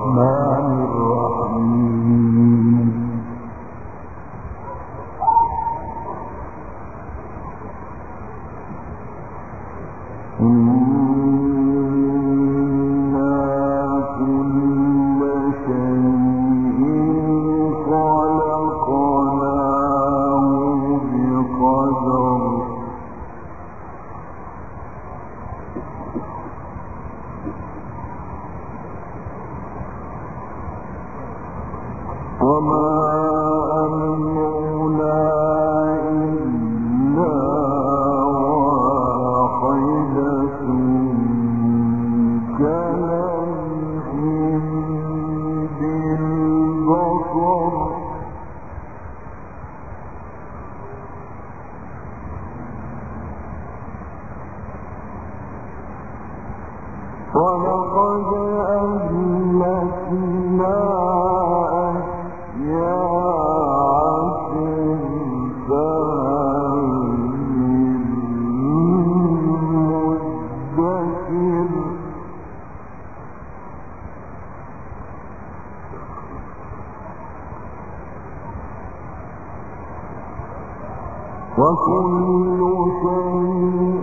ولقد أهلكنا أشياعكم فهل من مدكر وكل شيء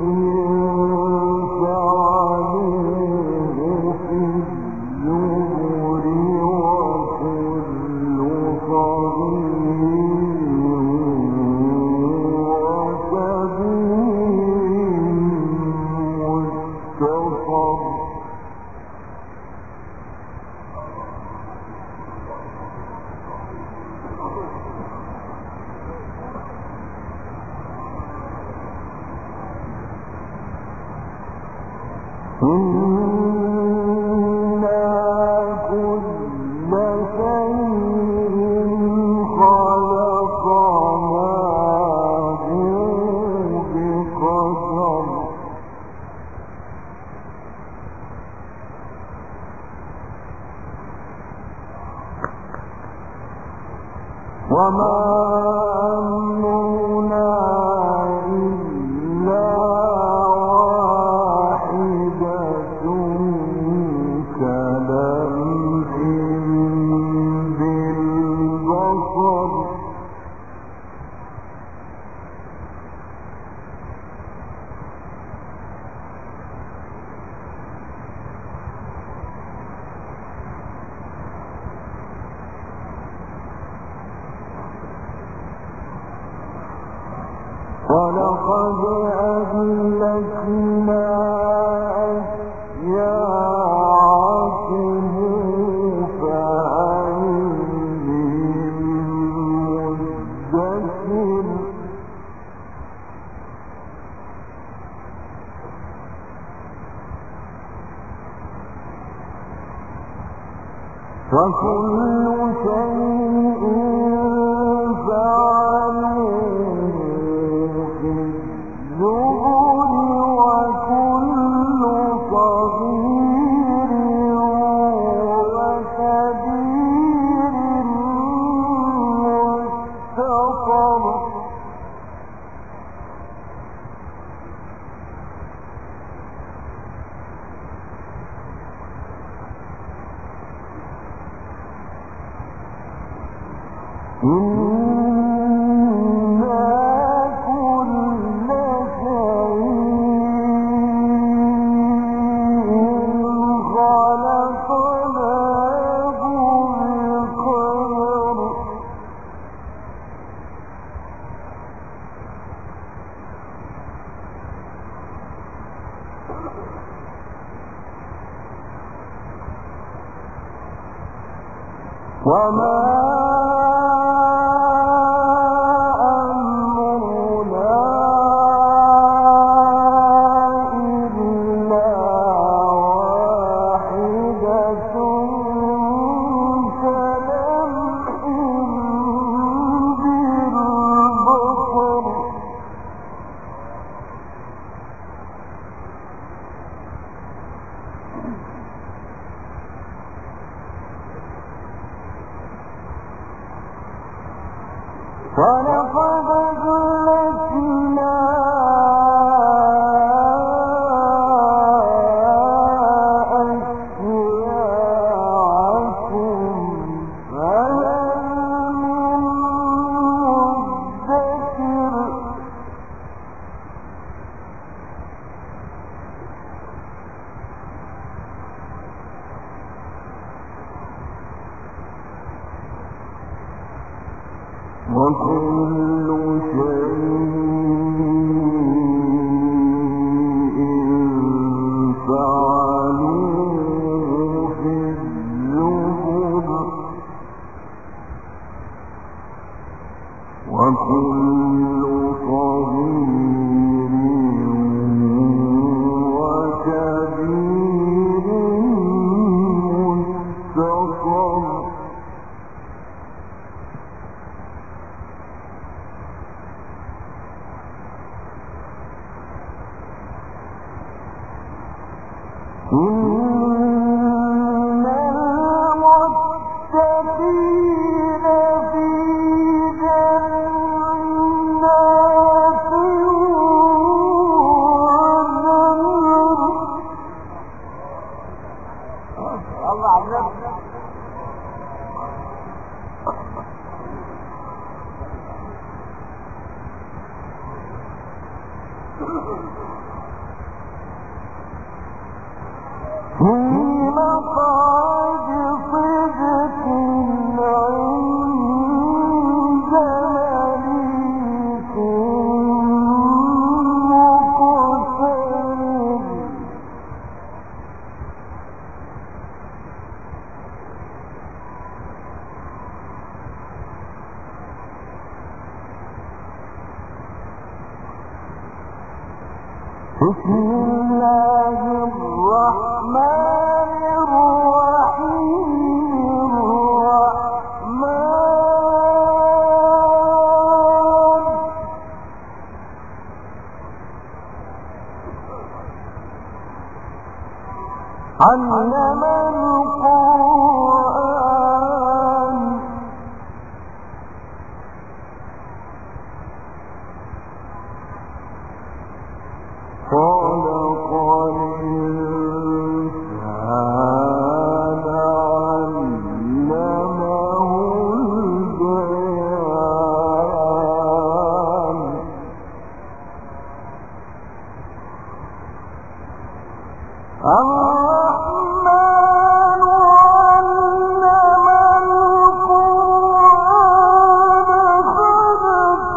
وما أمرنا إلا واحدة كلمح بالبصر ولقد أهلكنا أشياعكم فهل من مدكر وكل شيء فعلوه في الزبر وكل صغير وكبير مستطر وما أمرنا إلا واحدة كلمح بالبصر وكل شيء فعلوه في الزبر وكل صغير وكبير مستقر إن المتقين في جنات ونهر الله عزيز في مقعد صدق عند مليك مقتدر بسم الله الرحمن الرحيم الرحمن علم القرآن خلق الإنسان علمه البيان الرحمن علم القرآن خلق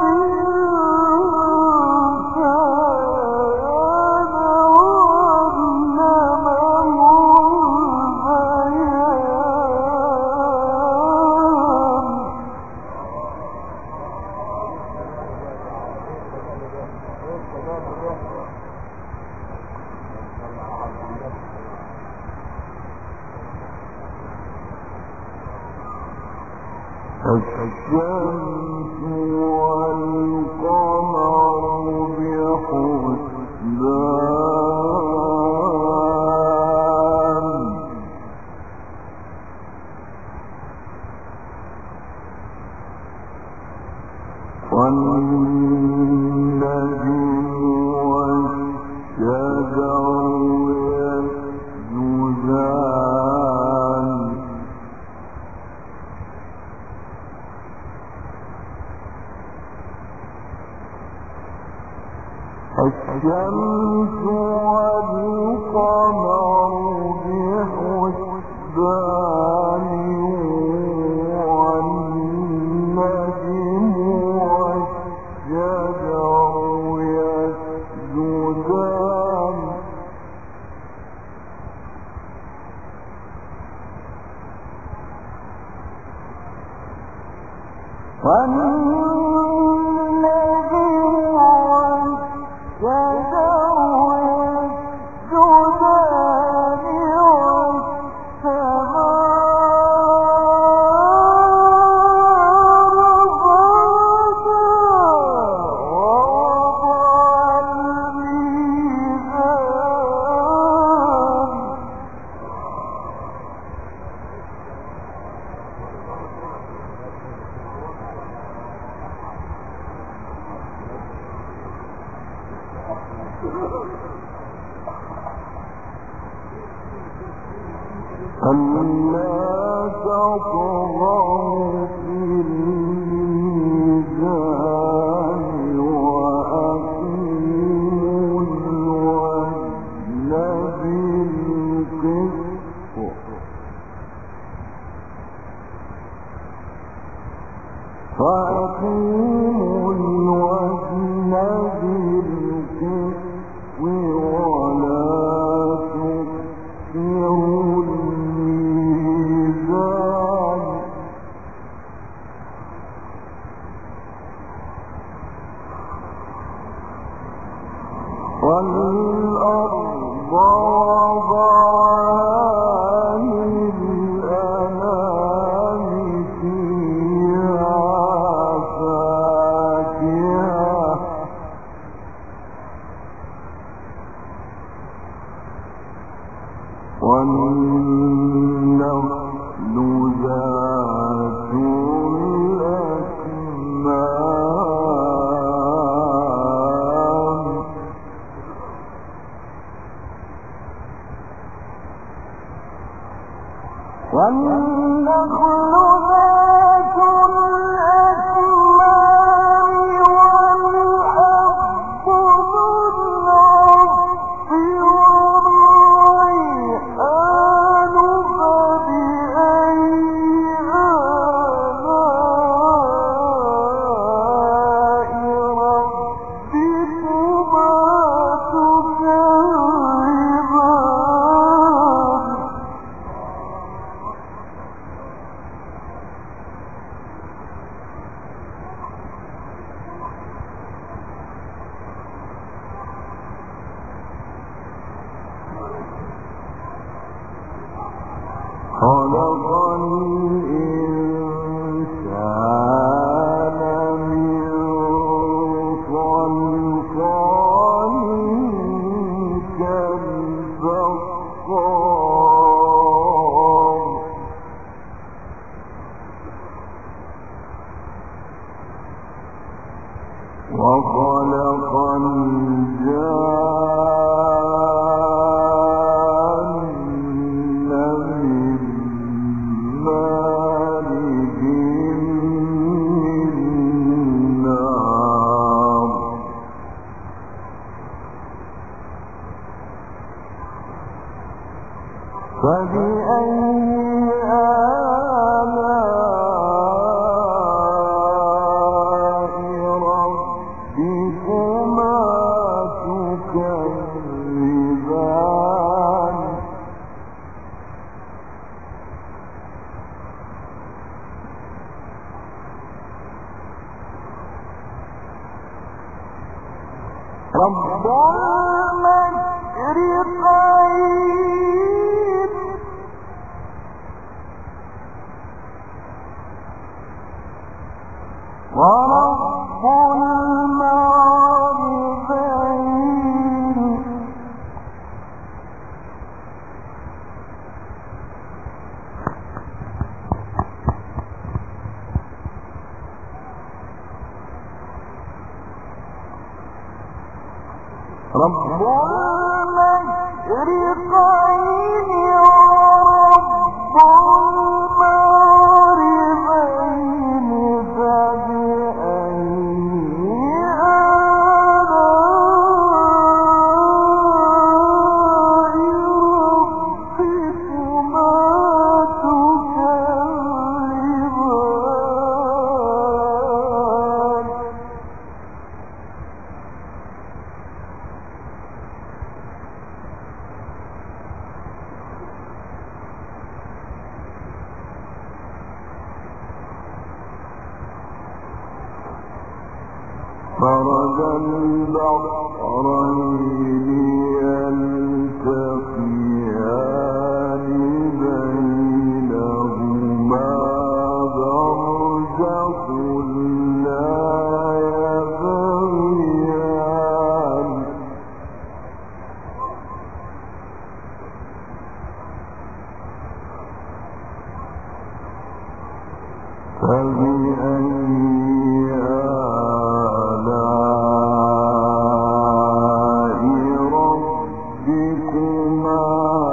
الشمس والقمر بحسبان والنجم والشجر يسجدان الشمس والقمر بحسبان والنجم والشجر يسجدان ألا تطغوا في الميزان وأقيموا الوزن بالقسط والنخل ذات الأكمام والنخل ذات الأكمام والحب ذو العصف والريحان فبأي آلاء ربكما تكذبان خلق الإنسان من صلصال كالفخار وخلق الجان من مارج من نار فبأي آلاء ربكما تكذبان رب المشرقين ورب المغربين رب المشرقين ورب المغربين فبأي آلاء ربكما تكذبان مرج البحرين يلتقيان بينهما برزخ لا يبغيان فبأي ربكما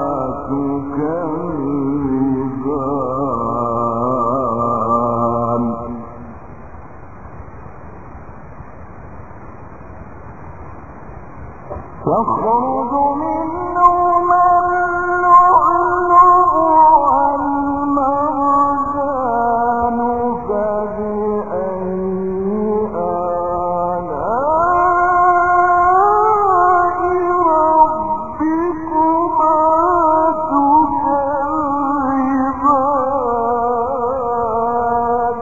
تكذبان يخرج منهما اللؤلؤ والمرجان فبأي آلاء ربكما تكذبان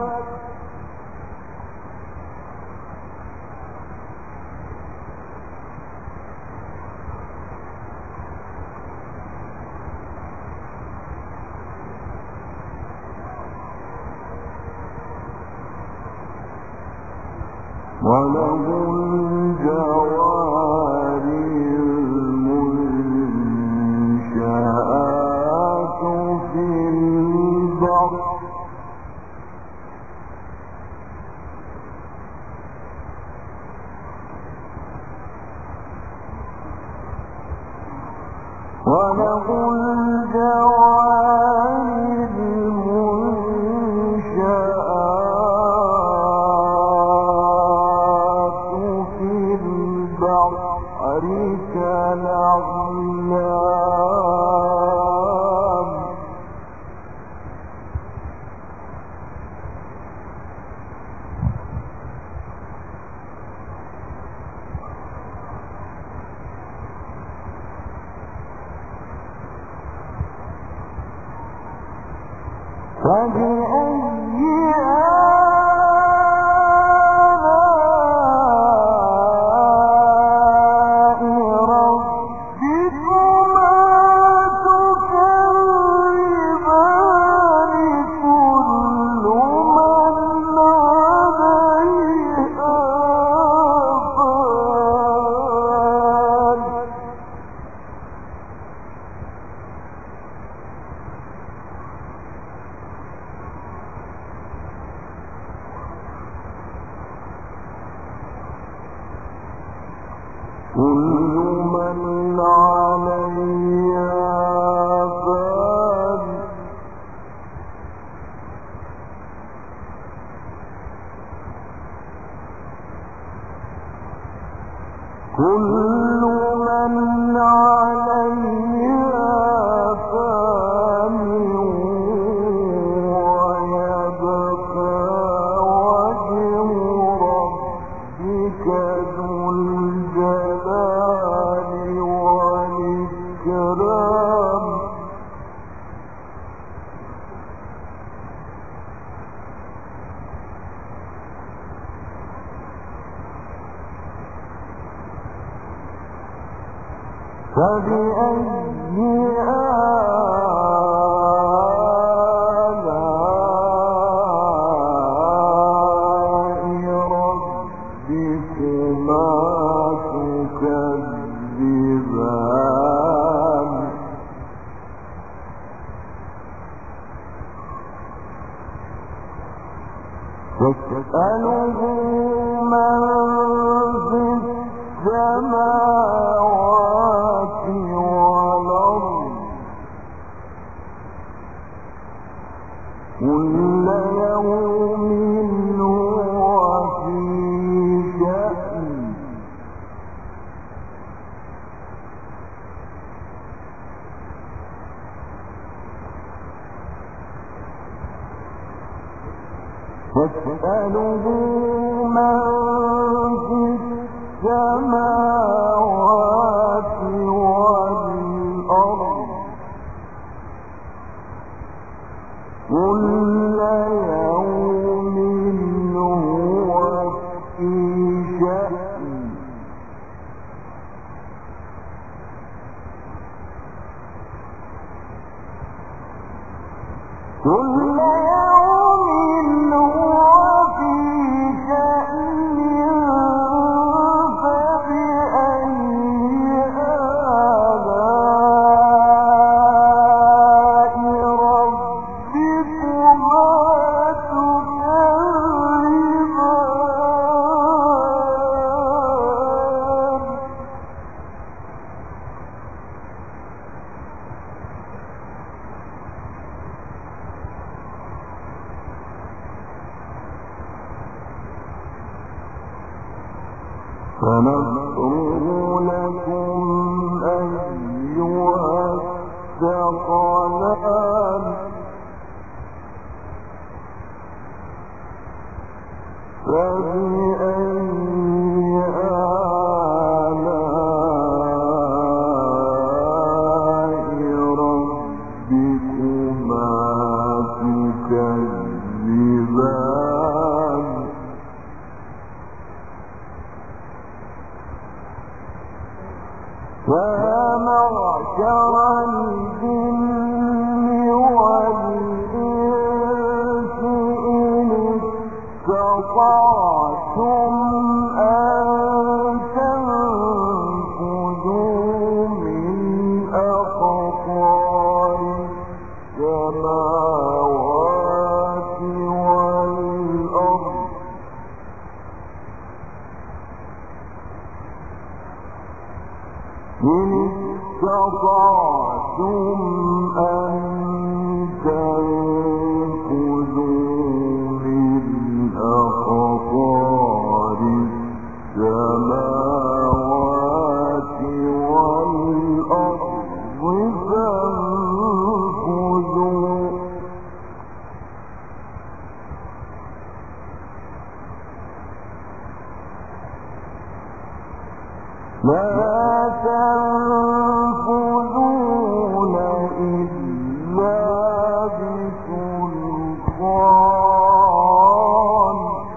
وله الجوار المنشآت وله الجوار المنشآت في البحر كالأعلام فبأي آلاء ربكما تكذبان كل من عليها فان كل من عليها فان كل من عليها فان ويبقى وجه ربك ذو الجلال والإكرام فبأي آلاء ربكما تكذبان يسأله من في السماوات والأرض كل يوم هو في شأن يسأله من في السماوات والأرض كل يوم هو في شأن كل يوم هو في شأن فبأي آلاء ربكما تكذبان فنفرغ لكم أيها الثقلان فبأي آلاء ربكما تكذبان يا معشر الجن والإنس إن استطعتم أن تنفذوا من أقطار السماوات والأرض إن استطعتم اسْتَطَعْتُمْ أَن تَنفُذُوا مِنْ أَقْطَارِ السَّمَاوَاتِ وَالْأَرْضِ فَانفُذُوا لَا تَنفُذُونَ إِلَّا بِسُلْطَانٍ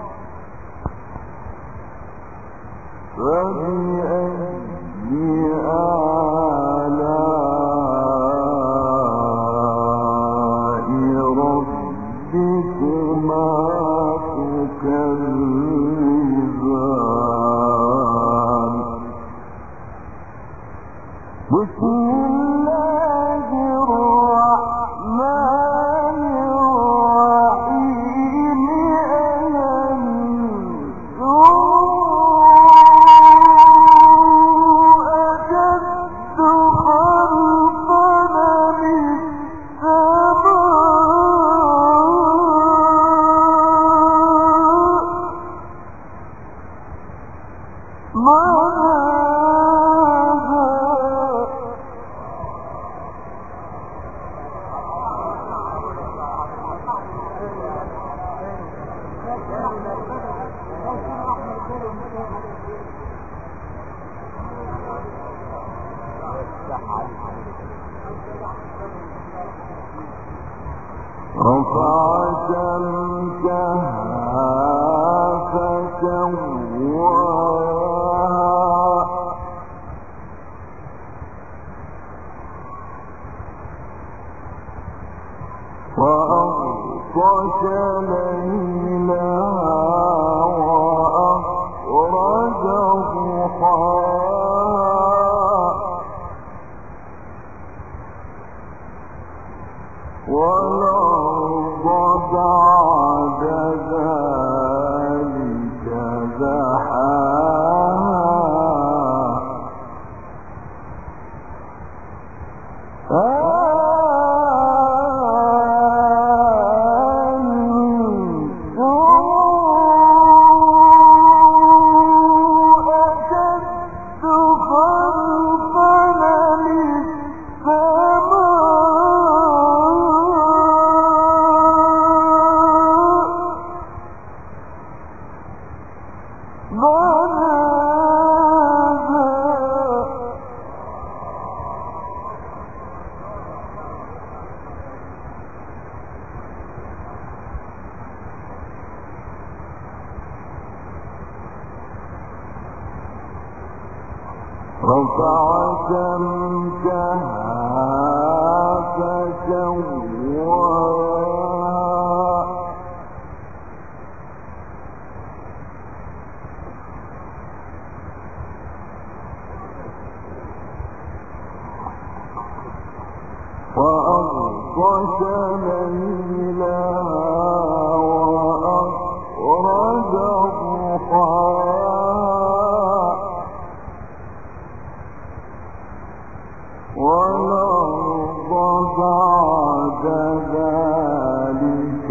فَبِأَيِّ آلَاءِ رَبِّكُمَا تُكَذِّبَانِ بسم الله الرحمن الرحيم أشد خلقا من رفع سمكها فسواها وأغطش ليلها وأخرج ضحاها والأرض بعد ذلك دحاها رفع سمكها فسواها وأغطش ليلها وأخرج ضحاها والأرض بعد ذلك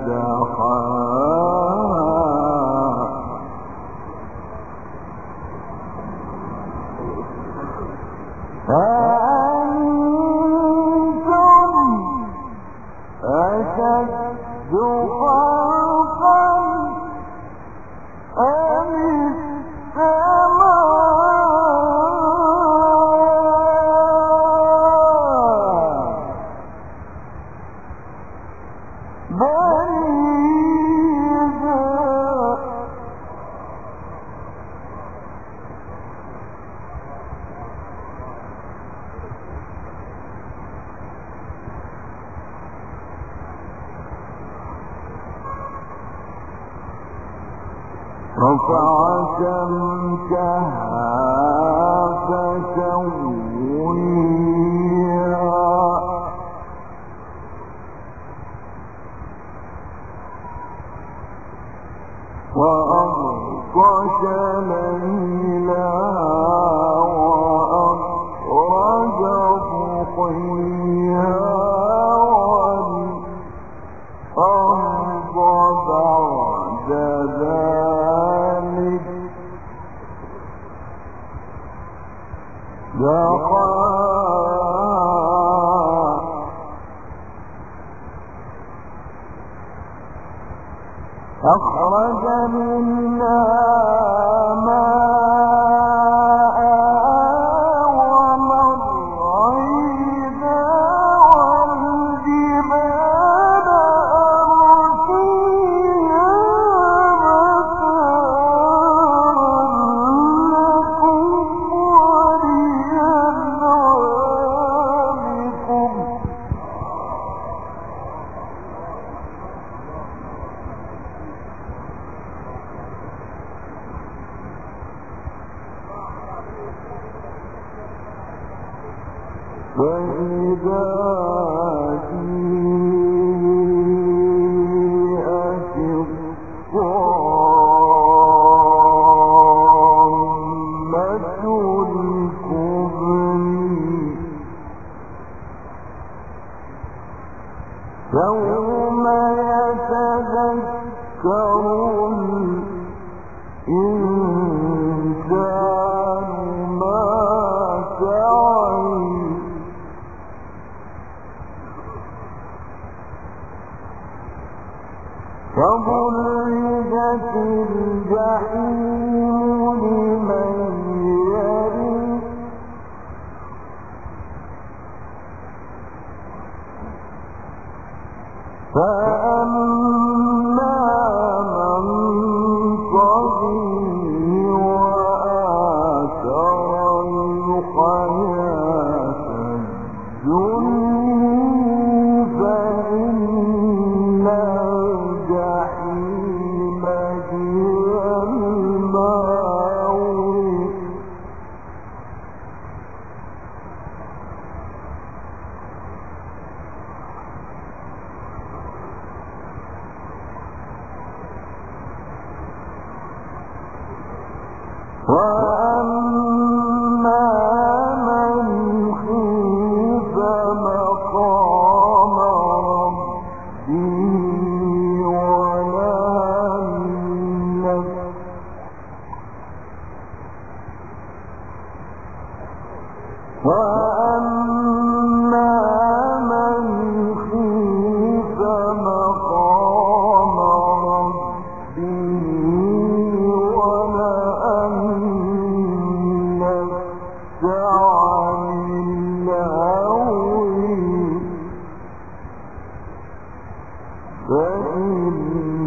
دحاها أأنتم أشد خلقا أم رفع سمكها فسويها وأغطش ليلها وأخرج أخرج منها يوم يتذكر الإنسان ما سعى فبرزت الجحيم لمن يرى فأما من طغى وآثر الحياة الدنيا فإن الجحيم هي المأوى وأما من خيف مقام ربه ونهى النفس وأما من خيف مقام ربه ونهى النفس عن الهوى فإن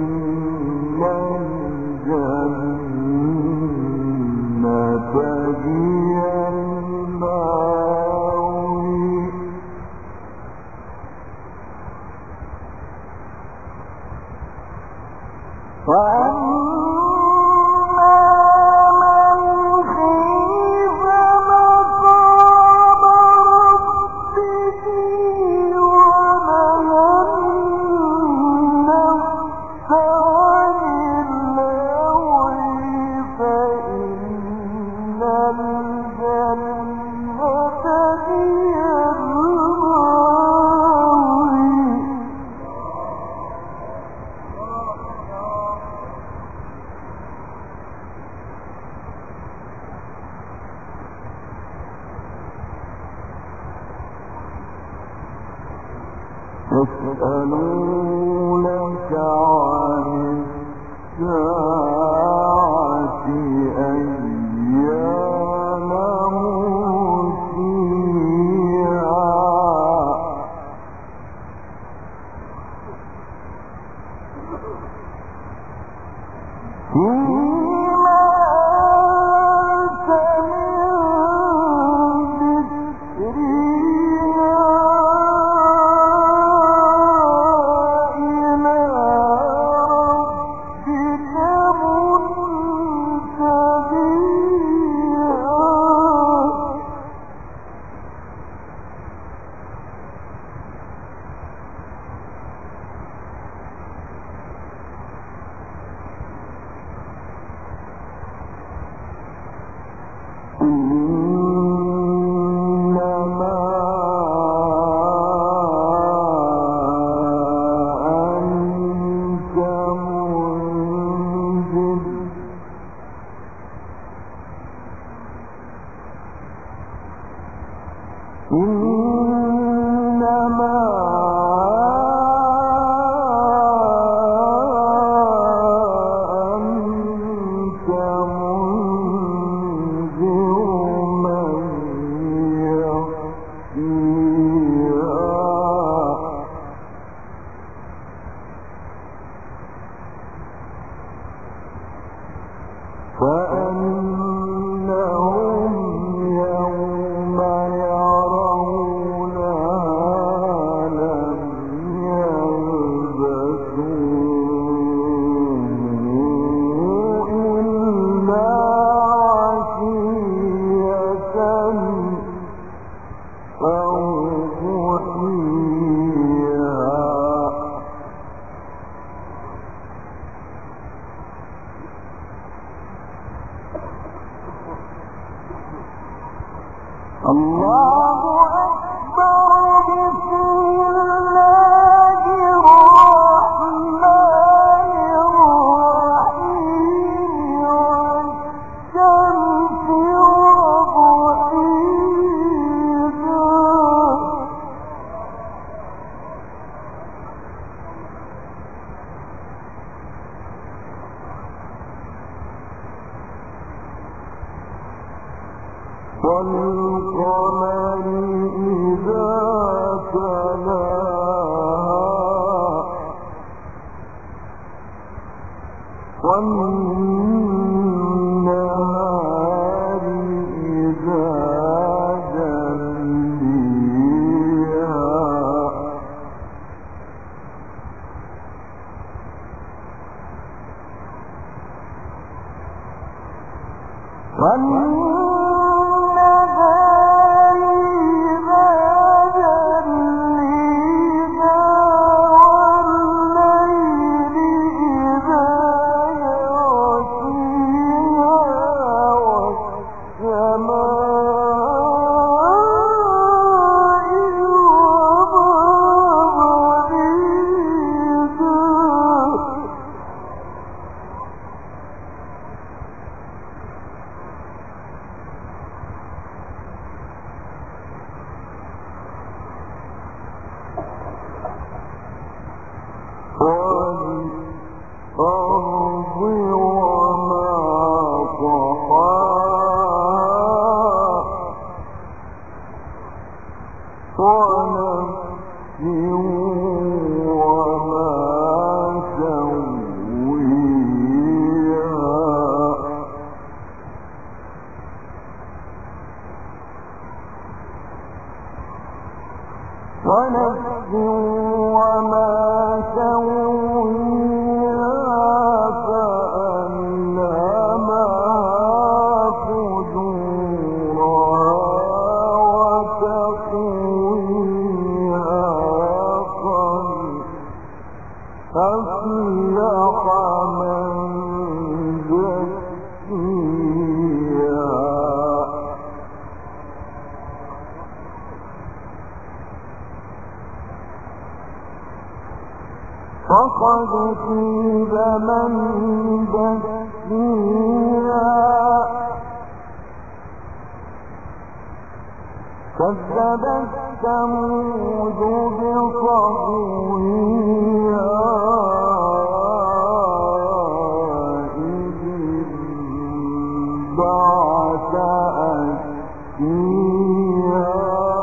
الجنة هي المأوى وأما من خيف مقام ربه ونهى النفس عن الهوى فإن الجنة هي المأوى يسألونك عن الساعة أيان مرسيها فيما أنت من ذكرها إلى ربك منتهيها ونفس وما سويها فألهمها فجورها وتقويها قد أفلح من زكيها فقد خيب من دسيها كذبت ثمود بطغويها إذ انبعث أشقيها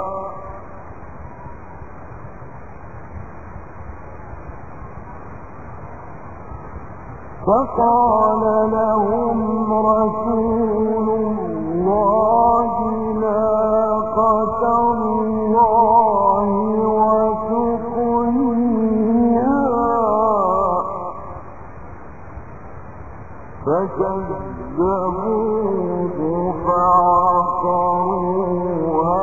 فقال لهم رسول الله ناقة الله وسقياها فكذبوه فعقروها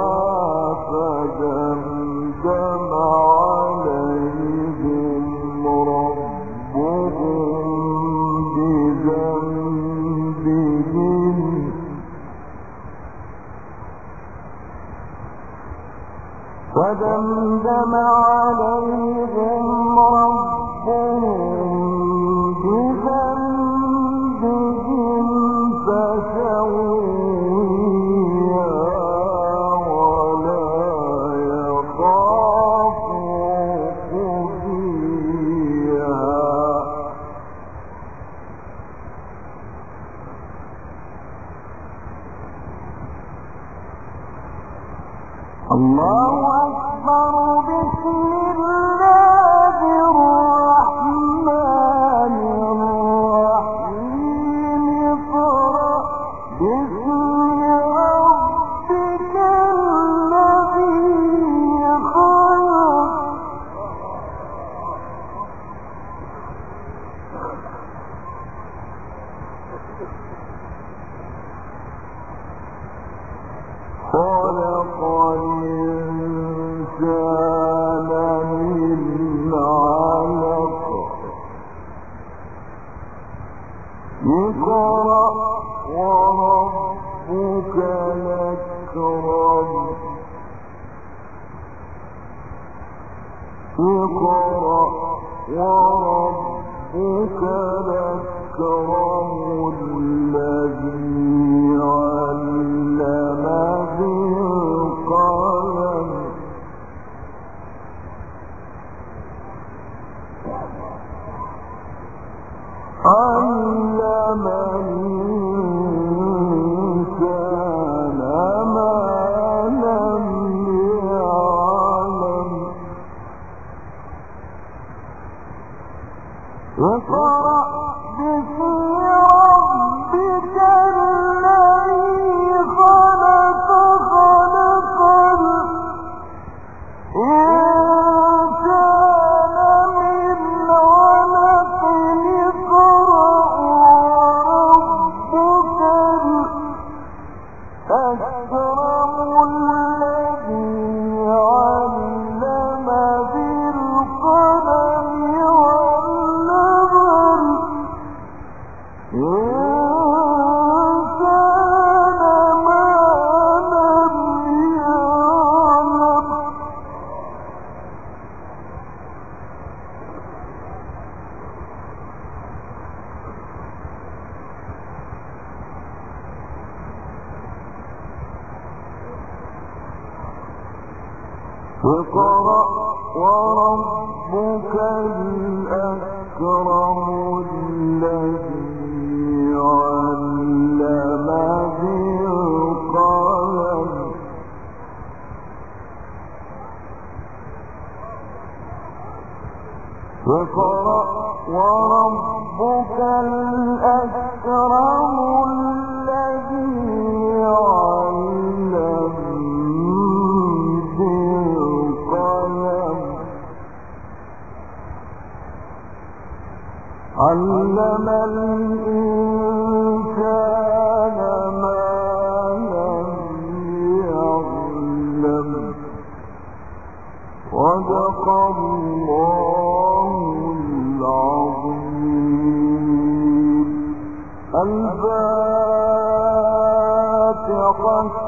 فدمدم عليهم ربهم فدمدم عليهم ربهم بذنبهم فسويها ولا يخاف عقبيها الله أكبر بسم الله الرحمن الرحيم اقرأ باسم ربك الذي خلق خلق الإنسان من علق اقرأ وربك الأكرم اقرأ وربك الأكرم الذي علم بالقلم علم الإنسان ما لم يعلم اقرأ باسم ربك الذي خلق خلق الإنسان من علق اقرأ وربك الأكرم الذي علم بالقلم علم الإنسان ما لم يعلم اقرأ وربك الأكرم الذي علم بالقلم فاقرأ وربك الأكرم الذي علم بالقلم علم الإنسان ما لم يعلم صدق الله العظيم. الفاتحة.